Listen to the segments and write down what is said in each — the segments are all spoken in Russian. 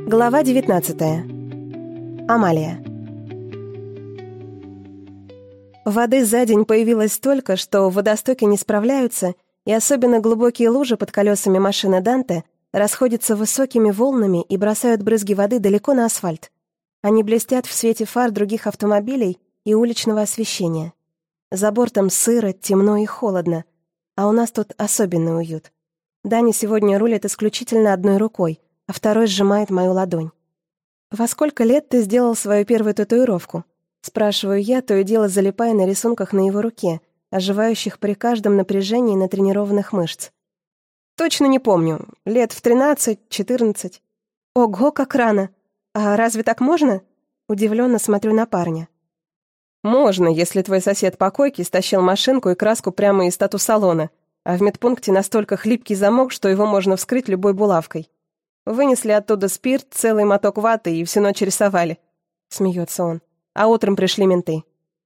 Глава 19. Амалия. Воды за день появилось столько, что водостоки не справляются, и особенно глубокие лужи под колесами машины Данте расходятся высокими волнами и бросают брызги воды далеко на асфальт. Они блестят в свете фар других автомобилей и уличного освещения. За бортом сыро, темно и холодно, а у нас тут особенный уют. Даня сегодня рулит исключительно одной рукой, а второй сжимает мою ладонь. «Во сколько лет ты сделал свою первую татуировку?» Спрашиваю я, то и дело залипая на рисунках на его руке, оживающих при каждом напряжении натренированных мышц. «Точно не помню. Лет в 13-14. Ого, как рано! А разве так можно?» Удивленно смотрю на парня. «Можно, если твой сосед по койке стащил машинку и краску прямо из тату-салона, а в медпункте настолько хлипкий замок, что его можно вскрыть любой булавкой. Вынесли оттуда спирт, целый моток ваты и всю ночь рисовали», — смеется он. «А утром пришли менты».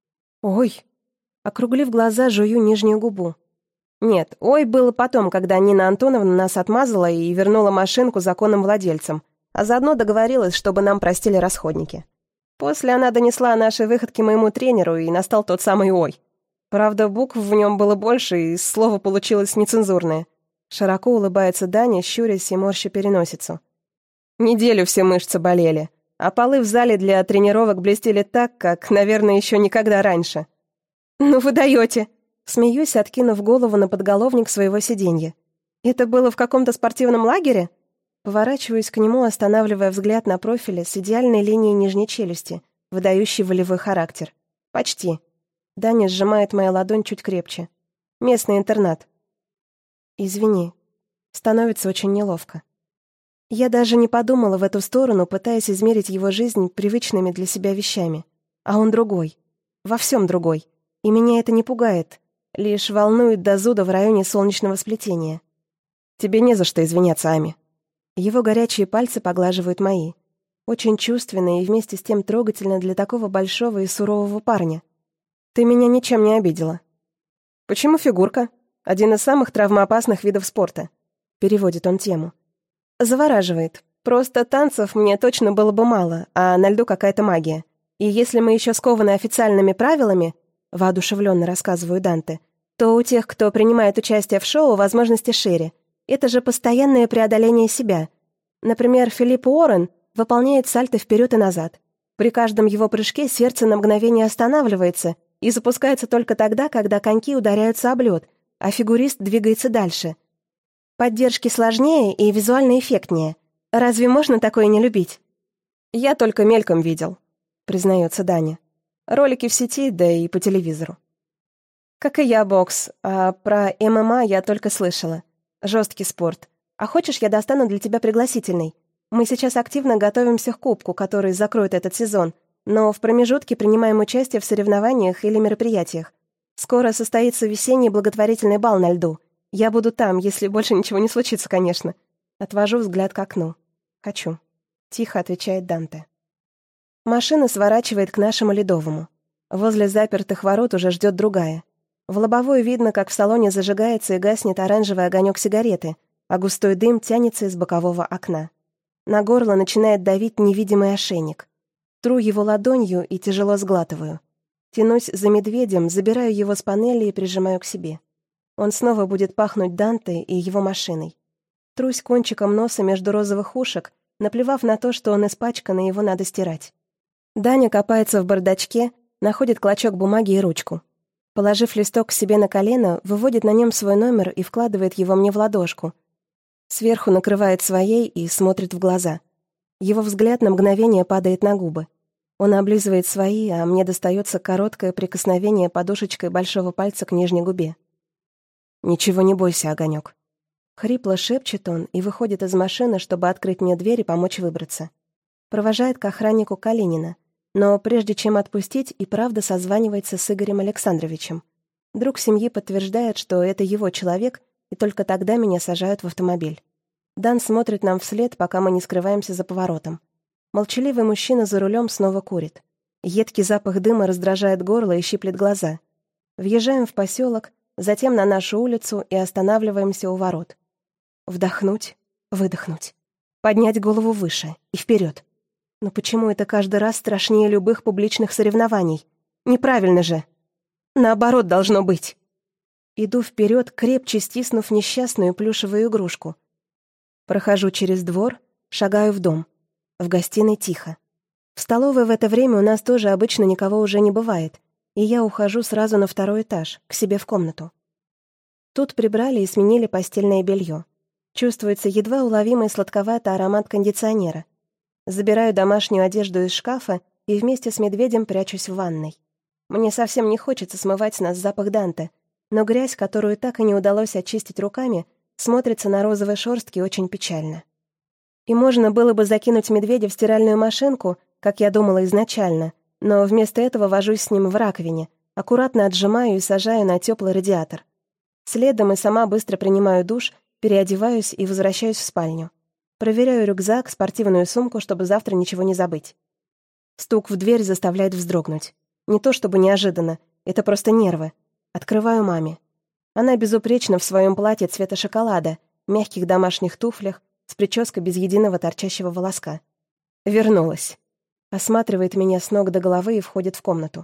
«Ой!» Округлив глаза, жую нижнюю губу. «Нет, ой было потом, когда Нина Антоновна нас отмазала и вернула машинку законным владельцам, а заодно договорилась, чтобы нам простили расходники. После она донесла о нашей выходке моему тренеру, и настал тот самый ой. Правда, букв в нем было больше, и слово получилось нецензурное». Широко улыбается Даня, щурясь и морща переносицу. «Неделю все мышцы болели, а полы в зале для тренировок блестели так, как, наверное, еще никогда раньше». «Ну вы даете!» Смеюсь, откинув голову на подголовник своего сиденья. «Это было в каком-то спортивном лагере?» Поворачиваюсь к нему, останавливая взгляд на профиле с идеальной линией нижней челюсти, выдающей волевой характер. «Почти». Даня сжимает мою ладонь чуть крепче. «Местный интернат». «Извини». Становится очень неловко. Я даже не подумала в эту сторону, пытаясь измерить его жизнь привычными для себя вещами. А он другой. Во всем другой. И меня это не пугает. Лишь волнует до зуда в районе солнечного сплетения. «Тебе не за что извиняться, Ами». Его горячие пальцы поглаживают мои. Очень чувственно и вместе с тем трогательно для такого большого и сурового парня. «Ты меня ничем не обидела». «Почему фигурка? Один из самых травмоопасных видов спорта», — переводит он тему. «Завораживает. Просто танцев мне точно было бы мало, а на льду какая-то магия. И если мы еще скованы официальными правилами, — воодушевленно рассказываю Данте, — то у тех, кто принимает участие в шоу, возможности шире. Это же постоянное преодоление себя. Например, Филипп Уоррен выполняет сальто вперед и назад. При каждом его прыжке сердце на мгновение останавливается и запускается только тогда, когда коньки ударяются об лед, а фигурист двигается дальше. Поддержки сложнее и визуально эффектнее. Разве можно такое не любить?» «Я только мельком видел», — признается Даня. «Ролики в сети, да и по телевизору». «Как и я, бокс, а про ММА я только слышала. Жесткий спорт. А хочешь, я достану для тебя пригласительный? Мы сейчас активно готовимся к кубку, который закроет этот сезон, но в промежутке принимаем участие в соревнованиях или мероприятиях. Скоро состоится весенний благотворительный бал на льду. Я буду там, если больше ничего не случится, конечно». Отвожу взгляд к окну. «Хочу», — тихо отвечает Данте. Машина сворачивает к нашему ледовому. Возле запертых ворот уже ждет другая. В лобовой видно, как в салоне зажигается и гаснет оранжевый огонек сигареты, а густой дым тянется из бокового окна. На горло начинает давить невидимый ошейник. Тру его ладонью и тяжело сглатываю. Тянусь за медведем, забираю его с панели и прижимаю к себе. Он снова будет пахнуть Данте и его машиной. Трусь кончиком носа между розовых ушек, наплевав на то, что он испачкан и его надо стирать. Даня копается в бардачке, находит клочок бумаги и ручку. Положив листок к себе на колено, выводит на нем свой номер и вкладывает его мне в ладошку. Сверху накрывает своей и смотрит в глаза. Его взгляд на мгновение падает на губы. Он облизывает свои, а мне достается короткое прикосновение подушечкой большого пальца к нижней губе. «Ничего не бойся, огонек». Хрипло шепчет он и выходит из машины, чтобы открыть мне дверь и помочь выбраться. Провожает к охраннику Калинина, но прежде чем отпустить, и правда созванивается с Игорем Александровичем. Друг семьи подтверждает, что это его человек, и только тогда меня сажают в автомобиль. Дан смотрит нам вслед, пока мы не скрываемся за поворотом. Молчаливый мужчина за рулем снова курит. Едкий запах дыма раздражает горло и щиплет глаза. Въезжаем в поселок, затем на нашу улицу и останавливаемся у ворот. Вдохнуть, выдохнуть. Поднять голову выше и вперед. Но почему это каждый раз страшнее любых публичных соревнований? Неправильно же. Наоборот должно быть. Иду вперед, крепче стиснув несчастную плюшевую игрушку. Прохожу через двор, шагаю в дом. В гостиной тихо. В столовой в это время у нас тоже обычно никого уже не бывает, и я ухожу сразу на второй этаж, к себе в комнату. Тут прибрали и сменили постельное белье. Чувствуется едва уловимый сладковатый аромат кондиционера. Забираю домашнюю одежду из шкафа и вместе с медведем прячусь в ванной. Мне совсем не хочется смывать с нас запах Данте, но грязь, которую так и не удалось очистить руками, смотрится на розовой шорстке очень печально. И можно было бы закинуть медведя в стиральную машинку, как я думала изначально, но вместо этого вожусь с ним в раковине, аккуратно отжимаю и сажаю на теплый радиатор. Следом и сама быстро принимаю душ, переодеваюсь и возвращаюсь в спальню. Проверяю рюкзак, спортивную сумку, чтобы завтра ничего не забыть. Стук в дверь заставляет вздрогнуть. Не то чтобы неожиданно, это просто нервы. Открываю маме. Она безупречна в своем платье цвета шоколада, мягких домашних туфлях, с прической без единого торчащего волоска. Вернулась. Осматривает меня с ног до головы и входит в комнату.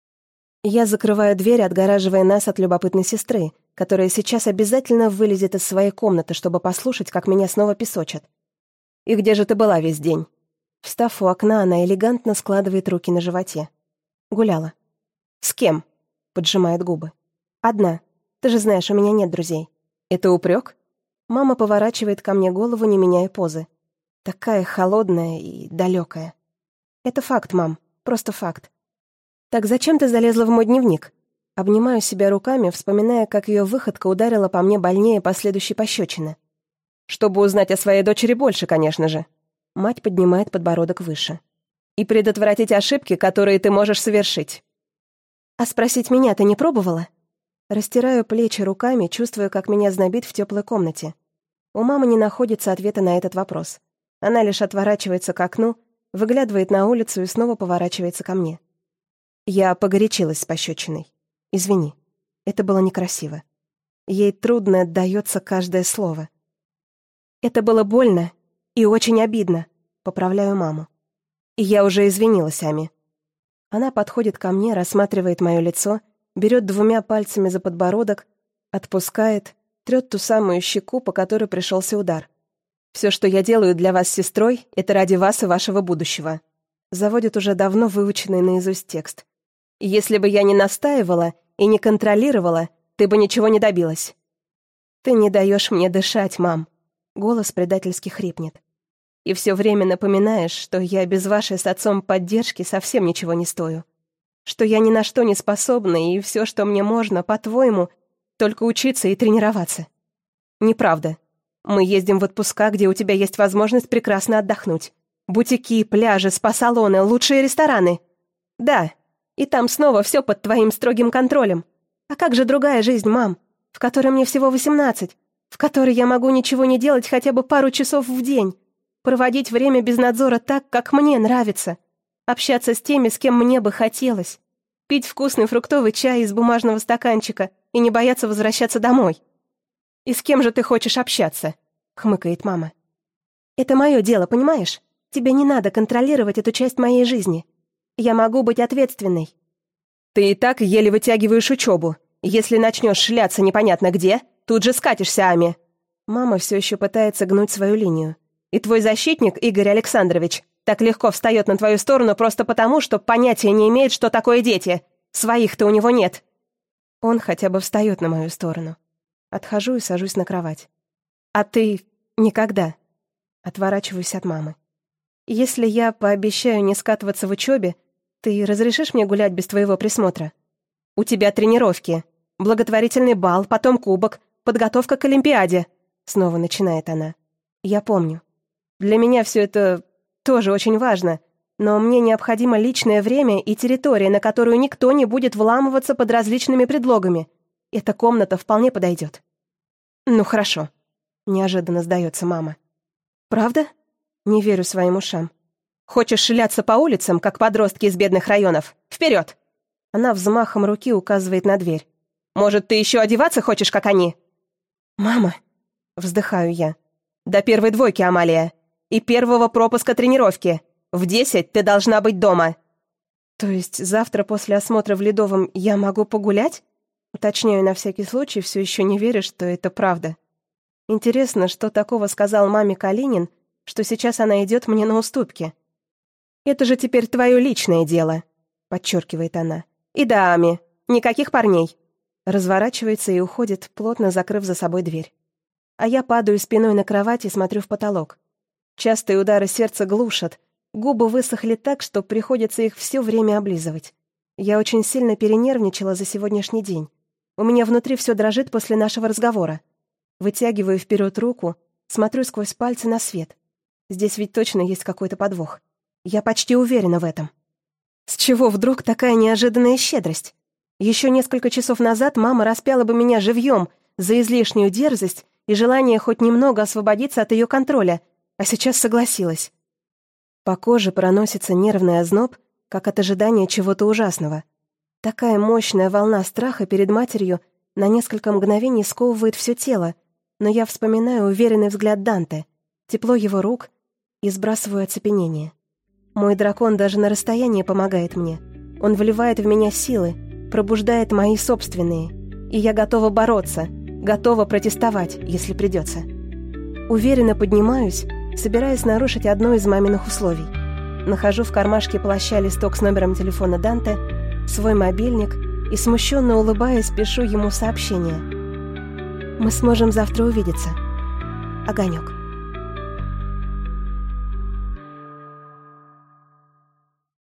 Я закрываю дверь, отгораживая нас от любопытной сестры, которая сейчас обязательно вылезет из своей комнаты, чтобы послушать, как меня снова песочат. «И где же ты была весь день?» Встав у окна, она элегантно складывает руки на животе. «Гуляла». «С кем?» — поджимает губы. «Одна. Ты же знаешь, у меня нет друзей». «Это упрек?» Мама поворачивает ко мне голову, не меняя позы. Такая холодная и далекая. «Это факт, мам. Просто факт». «Так зачем ты залезла в мой дневник?» Обнимаю себя руками, вспоминая, как ее выходка ударила по мне больнее последующей пощечины. «Чтобы узнать о своей дочери больше, конечно же». Мать поднимает подбородок выше. «И предотвратить ошибки, которые ты можешь совершить». «А спросить меня ты не пробовала?» Растираю плечи руками, чувствуя, как меня знобит в теплой комнате. У мамы не находится ответа на этот вопрос. Она лишь отворачивается к окну, выглядывает на улицу и снова поворачивается ко мне. Я погорячилась с пощечиной. Извини, это было некрасиво. Ей трудно отдается каждое слово. Это было больно и очень обидно, поправляю маму. И я уже извинилась, Ами. Она подходит ко мне, рассматривает мое лицо, берет двумя пальцами за подбородок, отпускает, трет ту самую щеку, по которой пришелся удар. «Все, что я делаю для вас с сестрой, это ради вас и вашего будущего». Заводит уже давно выученный наизусть текст. «Если бы я не настаивала и не контролировала, ты бы ничего не добилась». «Ты не даешь мне дышать, мам». Голос предательски хрипнет. «И все время напоминаешь, что я без вашей с отцом поддержки совсем ничего не стою. Что я ни на что не способна, и все, что мне можно, по-твоему, только учиться и тренироваться. Неправда. Мы ездим в отпуска, где у тебя есть возможность прекрасно отдохнуть. Бутики, пляжи, спа-салоны, лучшие рестораны. Да, и там снова все под твоим строгим контролем. А как же другая жизнь, мам, в которой мне всего 18, в которой я могу ничего не делать хотя бы пару часов в день, проводить время без надзора так, как мне нравится, общаться с теми, с кем мне бы хотелось, пить вкусный фруктовый чай из бумажного стаканчика и не бояться возвращаться домой. «И с кем же ты хочешь общаться?» — хмыкает мама. «Это мое дело, понимаешь? Тебе не надо контролировать эту часть моей жизни. Я могу быть ответственной». «Ты и так еле вытягиваешь учебу. Если начнешь шляться непонятно где, тут же скатишься, Ами». Мама все еще пытается гнуть свою линию. «И твой защитник, Игорь Александрович, так легко встает на твою сторону просто потому, что понятия не имеет, что такое дети. Своих-то у него нет». Он хотя бы встает на мою сторону. Отхожу и сажусь на кровать. «А ты никогда». Отворачиваюсь от мамы. «Если я пообещаю не скатываться в учебе, ты разрешишь мне гулять без твоего присмотра? У тебя тренировки, благотворительный бал, потом кубок, подготовка к Олимпиаде», — снова начинает она. «Я помню. Для меня все это тоже очень важно, но мне необходимо личное время и территория, на которую никто не будет вламываться под различными предлогами. Эта комната вполне подойдет». «Ну хорошо», — неожиданно сдается мама. «Правда?» Не верю своим ушам. «Хочешь шляться по улицам, как подростки из бедных районов? Вперед!» Она взмахом руки указывает на дверь. «Может, ты еще одеваться хочешь, как они?» «Мама!» — вздыхаю я. «До первой двойки, Амалия. и первого пропуска тренировки. В 10 ты должна быть дома». «То есть завтра после осмотра в Ледовом я могу погулять?» Уточняю на всякий случай, все еще не верю, что это правда. Интересно, что такого сказал маме Калинин, что сейчас она идет мне на уступки. «Это же теперь твое личное дело», — подчеркивает она. «И да, Ами, никаких парней». Разворачивается и уходит, плотно закрыв за собой дверь. А я падаю спиной на кровать и смотрю в потолок. Частые удары сердца глушат, губы высохли так, что приходится их все время облизывать. Я очень сильно перенервничала за сегодняшний день. У меня внутри все дрожит после нашего разговора. Вытягиваю вперед руку, смотрю сквозь пальцы на свет. Здесь ведь точно есть какой-то подвох. Я почти уверена в этом. С чего вдруг такая неожиданная щедрость? Еще несколько часов назад мама распяла бы меня живьем за излишнюю дерзость и желание хоть немного освободиться от ее контроля, а сейчас согласилась. По коже проносится нервный озноб, как от ожидания чего-то ужасного. Такая мощная волна страха перед матерью на несколько мгновений сковывает все тело, но я вспоминаю уверенный взгляд Данте, тепло его рук и сбрасываю оцепенение. Мой дракон даже на расстоянии помогает мне. Он вливает в меня силы, пробуждает мои собственные, и я готова бороться, готова протестовать, если придется. Уверенно поднимаюсь, собираясь нарушить одно из маминых условий. Нахожу в кармашке плаща листок с номером телефона Данте, свой мобильник и, смущенно улыбаясь, пишу ему сообщение. «Мы сможем завтра увидеться. Огонек».